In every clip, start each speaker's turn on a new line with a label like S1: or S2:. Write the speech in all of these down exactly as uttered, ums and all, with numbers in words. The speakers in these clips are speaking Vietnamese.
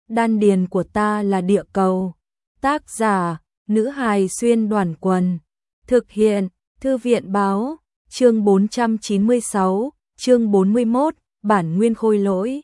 S1: Đan điền của ta là địa cầu. Tác giả, nữ hài xuyên đoàn quần. Thực hiện, thư viện báo, chương bốn trăm chín mươi sáu, chương bốn mươi mốt, bản nguyên khôi lỗi.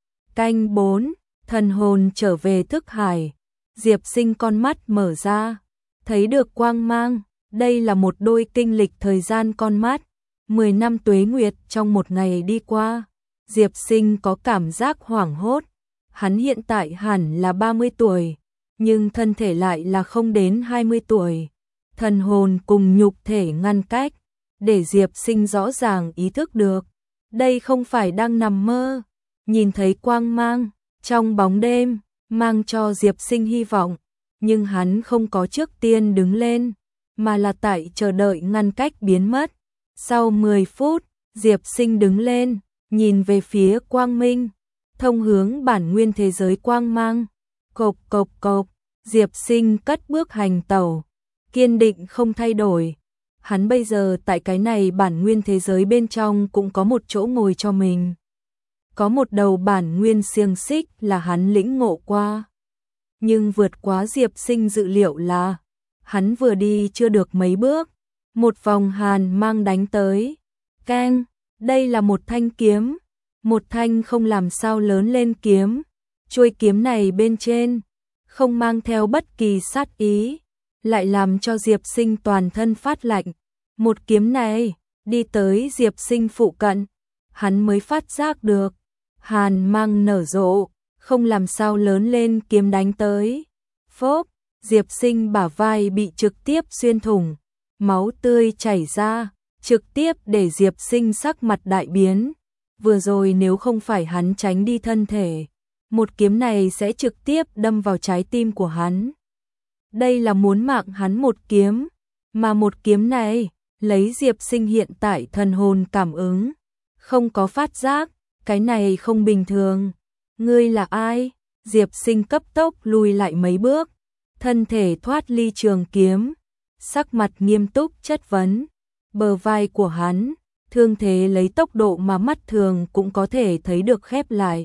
S1: Canh bốn, thần hồn trở về thức hải. Diệp Sinh con mắt mở ra, thấy được quang mang. Đây là một đôi kinh lịch thời gian con mắt. Mười năm tuế nguyệt trong một ngày đi qua. Diệp Sinh có cảm giác hoảng hốt. Hắn hiện tại hẳn là ba mươi tuổi, nhưng thân thể lại là không đến hai mươi tuổi. Thần hồn cùng nhục thể ngăn cách, để Diệp Sinh rõ ràng ý thức được. Đây không phải đang nằm mơ. Nhìn thấy quang mang trong bóng đêm, mang cho Diệp Sinh hy vọng. Nhưng hắn không có trước tiên đứng lên, mà là tại chờ đợi ngăn cách biến mất. Sau mười phút, Diệp Sinh đứng lên, nhìn về phía quang minh, thông hướng bản nguyên thế giới quang mang. Cộp cộp cộp, Diệp Sinh cất bước hành tẩu, kiên định không thay đổi. Hắn bây giờ tại cái này bản nguyên thế giới bên trong cũng có một chỗ ngồi cho mình. Có một đầu bản nguyên xiềng xích là hắn lĩnh ngộ qua. Nhưng vượt quá Diệp Sinh dự liệu là, hắn vừa đi chưa được mấy bước, một vòng hàn mang đánh tới. Keng, đây là một thanh kiếm, một thanh không làm sao lớn lên kiếm. Chuôi kiếm này bên trên, không mang theo bất kỳ sát ý, lại làm cho Diệp Sinh toàn thân phát lạnh. Một kiếm này, đi tới Diệp Sinh phụ cận, hắn mới phát giác được. Hàn mang nở rộ, không làm sao lớn lên kiếm đánh tới. Phốp, Diệp Sinh bả vai bị trực tiếp xuyên thủng, máu tươi chảy ra, trực tiếp để Diệp Sinh sắc mặt đại biến. Vừa rồi nếu không phải hắn tránh đi thân thể, một kiếm này sẽ trực tiếp đâm vào trái tim của hắn. Đây là muốn mạng hắn một kiếm, mà một kiếm này, lấy Diệp Sinh hiện tại thần hồn cảm ứng, không có phát giác, cái này không bình thường. Ngươi là ai? Diệp Sinh cấp tốc lùi lại mấy bước, thân thể thoát ly trường kiếm, sắc mặt nghiêm túc chất vấn. Bờ vai của hắn, thương thế lấy tốc độ mà mắt thường cũng có thể thấy được khép lại.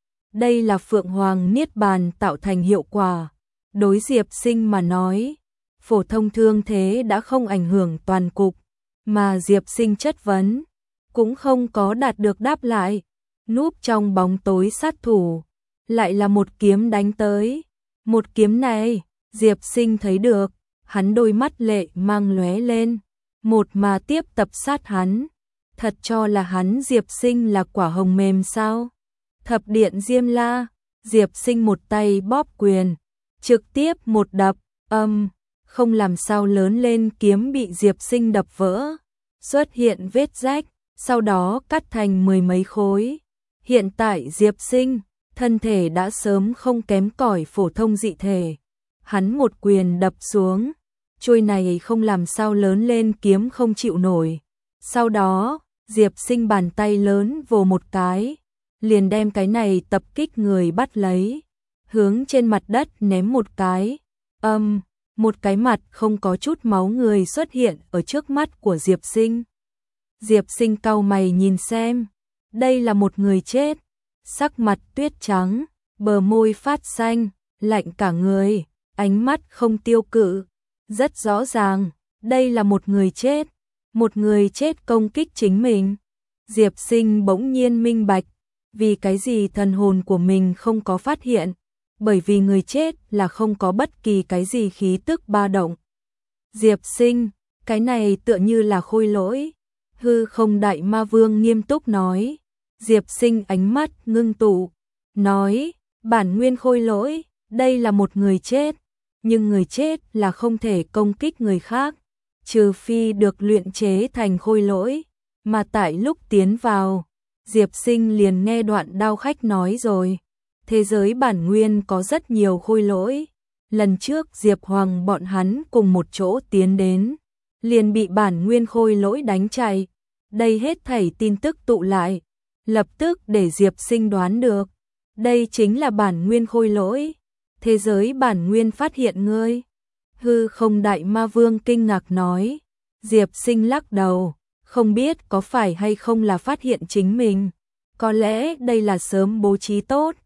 S1: Đây là Phượng Hoàng Niết Bàn tạo thành hiệu quả. Đối Diệp Sinh mà nói, phổ thông thương thế đã không ảnh hưởng toàn cục, mà Diệp Sinh chất vấn cũng không có đạt được đáp lại. Núp trong bóng tối sát thủ, lại là một kiếm đánh tới. Một kiếm này, Diệp Sinh thấy được, hắn đôi mắt lệ mang lóe lên, một mà tiếp tập sát hắn. Thật cho là hắn Diệp Sinh là quả hồng mềm sao? Thập điện Diêm La, Diệp Sinh một tay bóp quyền, trực tiếp một đập, âm, không làm sao lớn lên kiếm bị Diệp Sinh đập vỡ, xuất hiện vết rách, sau đó cắt thành mười mấy khối. Hiện tại Diệp Sinh, thân thể đã sớm không kém cỏi phổ thông dị thể. Hắn một quyền đập xuống, chuôi này không làm sao lớn lên kiếm không chịu nổi. Sau đó, Diệp Sinh bàn tay lớn vồ một cái, liền đem cái này tập kích người bắt lấy, hướng trên mặt đất ném một cái. Âm, um, một cái mặt không có chút máu người xuất hiện ở trước mắt của Diệp Sinh. Diệp Sinh cau mày nhìn xem, đây là một người chết, sắc mặt tuyết trắng, bờ môi phát xanh, lạnh cả người, ánh mắt không tiêu cự. Rất rõ ràng, đây là một người chết, một người chết công kích chính mình. Diệp Sinh bỗng nhiên minh bạch, vì cái gì thần hồn của mình không có phát hiện, bởi vì người chết là không có bất kỳ cái gì khí tức ba động. Diệp Sinh, cái này tựa như là khôi lỗi. Hư Không Đại Ma Vương nghiêm túc nói. Diệp Sinh ánh mắt ngưng tụ, nói, bản nguyên khôi lỗi, đây là một người chết, nhưng người chết là không thể công kích người khác, trừ phi được luyện chế thành khôi lỗi. Mà tại lúc tiến vào, Diệp Sinh liền nghe đoạn Đao Khách nói rồi, thế giới bản nguyên có rất nhiều khôi lỗi. Lần trước Diệp Hoàng bọn hắn cùng một chỗ tiến đến, liền bị bản nguyên khôi lỗi đánh chạy. Đây hết thảy tin tức tụ lại, lập tức để Diệp Sinh đoán được, đây chính là bản nguyên khôi lỗi. Thế giới bản nguyên phát hiện ngươi. Hư Không Đại Ma Vương kinh ngạc nói. Diệp Sinh lắc đầu, không biết có phải hay không là phát hiện chính mình. Có lẽ đây là sớm bố trí tốt.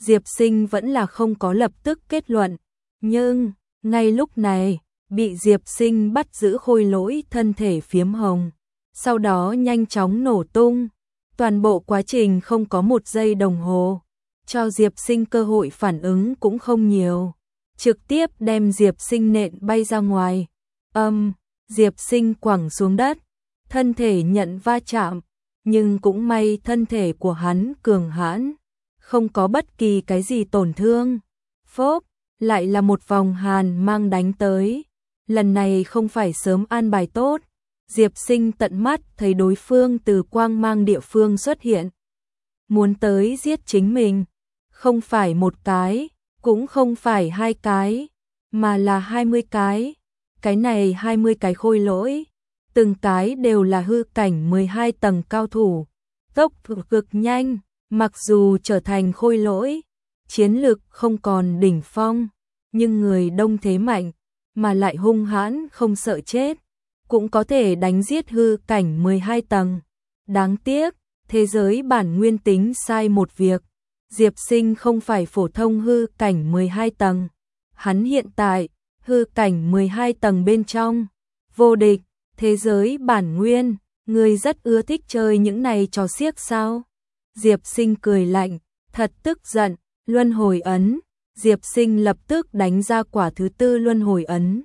S1: Diệp Sinh vẫn là không có lập tức kết luận, nhưng ngay lúc này, bị Diệp Sinh bắt giữ khôi lỗi thân thể phiếm hồng, sau đó nhanh chóng nổ tung. Toàn bộ quá trình không có một giây đồng hồ, cho Diệp Sinh cơ hội phản ứng cũng không nhiều, trực tiếp đem Diệp Sinh nện bay ra ngoài. Âm, Diệp Sinh quẳng xuống đất, thân thể nhận va chạm, nhưng cũng may thân thể của hắn cường hãn, không có bất kỳ cái gì tổn thương. Phốp, lại là một vòng hàn mang đánh tới. Lần này không phải sớm an bài tốt, Diệp Sinh tận mắt thấy đối phương từ quang mang địa phương xuất hiện, muốn tới giết chính mình, không phải một cái, cũng không phải hai cái, mà là hai mươi cái. Cái này hai mươi cái khôi lỗi, từng cái đều là hư cảnh mười hai tầng cao thủ, tốc độ cực nhanh, mặc dù trở thành khôi lỗi, chiến lực không còn đỉnh phong, nhưng người đông thế mạnh, mà lại hung hãn không sợ chết, cũng có thể đánh giết hư cảnh mười hai tầng. Đáng tiếc, thế giới bản nguyên tính sai một việc, Diệp Sinh không phải phổ thông hư cảnh mười hai tầng, hắn hiện tại hư cảnh mười hai tầng bên trong, vô địch, thế giới bản nguyên, người rất ưa thích chơi những này trò xiếc sao? Diệp Sinh cười lạnh, thật tức giận, luân hồi ấn, Diệp Sinh lập tức đánh ra quả thứ tư luân hồi ấn,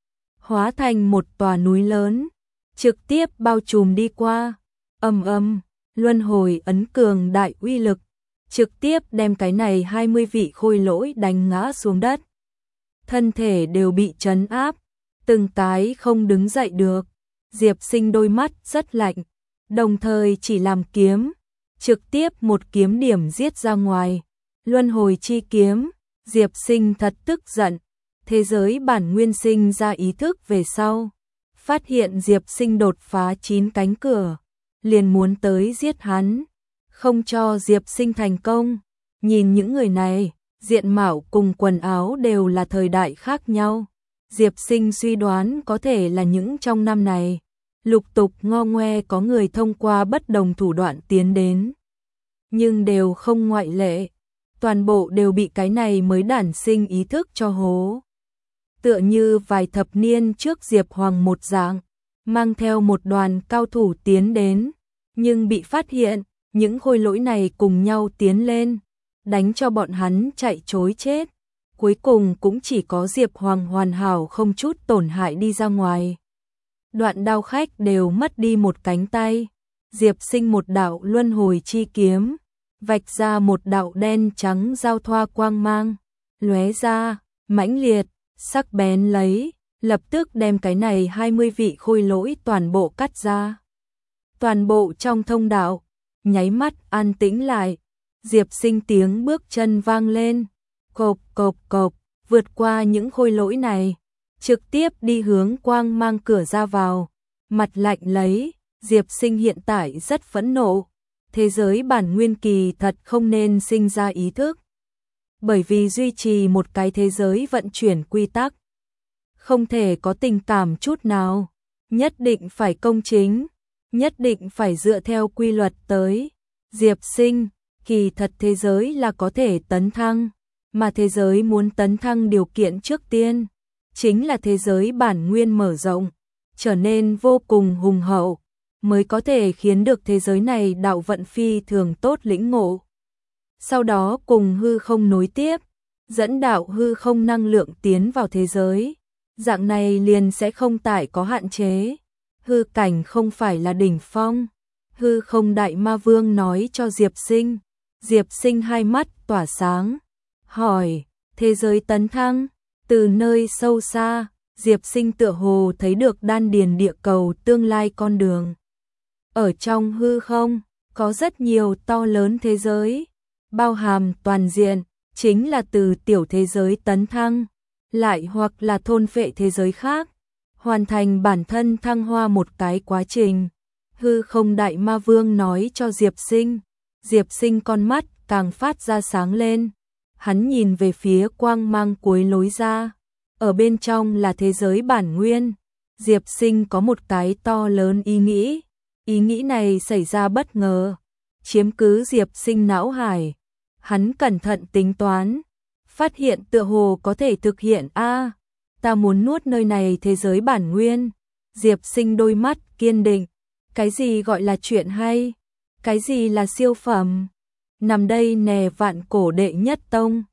S1: hóa thành một tòa núi lớn, trực tiếp bao trùm đi qua. Ầm ầm, luân hồi ấn cường đại uy lực, trực tiếp đem cái này hai mươi vị khôi lỗi đánh ngã xuống đất. Thân thể đều bị trấn áp, từng cái không đứng dậy được. Diệp Sinh đôi mắt rất lạnh, đồng thời chỉ làm kiếm, trực tiếp một kiếm điểm giết ra ngoài. Luân hồi chi kiếm, Diệp Sinh thật tức giận. Thế giới bản nguyên sinh ra ý thức về sau, phát hiện Diệp Sinh đột phá chín cánh cửa, liền muốn tới giết hắn, không cho Diệp Sinh thành công. Nhìn những người này, diện mạo cùng quần áo đều là thời đại khác nhau. Diệp Sinh suy đoán có thể là những trong năm này, lục tục ngo ngoe có người thông qua bất đồng thủ đoạn tiến đến, nhưng đều không ngoại lệ, toàn bộ đều bị cái này mới đản sinh ý thức cho hố. Tựa như vài thập niên trước Diệp Hoàng một dạng, mang theo một đoàn cao thủ tiến đến, nhưng bị phát hiện, những khôi lỗi này cùng nhau tiến lên, đánh cho bọn hắn chạy trối chết. Cuối cùng cũng chỉ có Diệp Hoàng hoàn hảo không chút tổn hại đi ra ngoài. Đoạn đao khách đều mất đi một cánh tay. Diệp Sinh một đạo luân hồi chi kiếm, vạch ra một đạo đen trắng giao thoa quang mang, lóe ra, mãnh liệt, sắc bén lấy, lập tức đem cái này hai mươi vị khôi lỗi toàn bộ cắt ra. Toàn bộ trong thông đạo, nháy mắt an tĩnh lại. Diệp Sinh tiếng bước chân vang lên, cộp cộp cộp, vượt qua những khôi lỗi này, trực tiếp đi hướng quang mang cửa ra vào. Mặt lạnh lấy, Diệp Sinh hiện tại rất phẫn nộ. Thế giới bản nguyên kỳ thật không nên sinh ra ý thức, bởi vì duy trì một cái thế giới vận chuyển quy tắc, không thể có tình cảm chút nào, nhất định phải công chính, nhất định phải dựa theo quy luật tới. Diệp Sinh, kỳ thật thế giới là có thể tấn thăng, mà thế giới muốn tấn thăng điều kiện trước tiên, chính là thế giới bản nguyên mở rộng, trở nên vô cùng hùng hậu, mới có thể khiến được thế giới này đạo vận phi thường tốt lĩnh ngộ. Sau đó cùng hư không nối tiếp, dẫn đạo hư không năng lượng tiến vào thế giới, dạng này liền sẽ không tải có hạn chế. Hư cảnh không phải là đỉnh phong, hư không đại ma vương nói cho Diệp Sinh. Diệp Sinh hai mắt tỏa sáng, hỏi, thế giới tấn thăng? Từ nơi sâu xa, Diệp Sinh tựa hồ thấy được đan điền địa cầu tương lai con đường. Ở trong hư không, có rất nhiều to lớn thế giới, bao hàm toàn diện, chính là từ tiểu thế giới tấn thăng, lại hoặc là thôn phệ thế giới khác, hoàn thành bản thân thăng hoa một cái quá trình. Hư không đại ma vương nói cho Diệp Sinh. Diệp Sinh con mắt càng phát ra sáng lên, hắn nhìn về phía quang mang cuối lối ra, ở bên trong là thế giới bản nguyên. Diệp Sinh có một cái to lớn ý nghĩ, ý nghĩ này xảy ra bất ngờ, chiếm cứ Diệp Sinh não hải, Hắn cẩn thận tính toán, phát hiện tựa hồ có thể thực hiện a. Ta muốn nuốt nơi này thế giới bản nguyên. Diệp Sinh đôi mắt kiên định, cái gì gọi là chuyện hay? Cái gì là siêu phẩm? Nằm đây nè vạn cổ đệ nhất tông.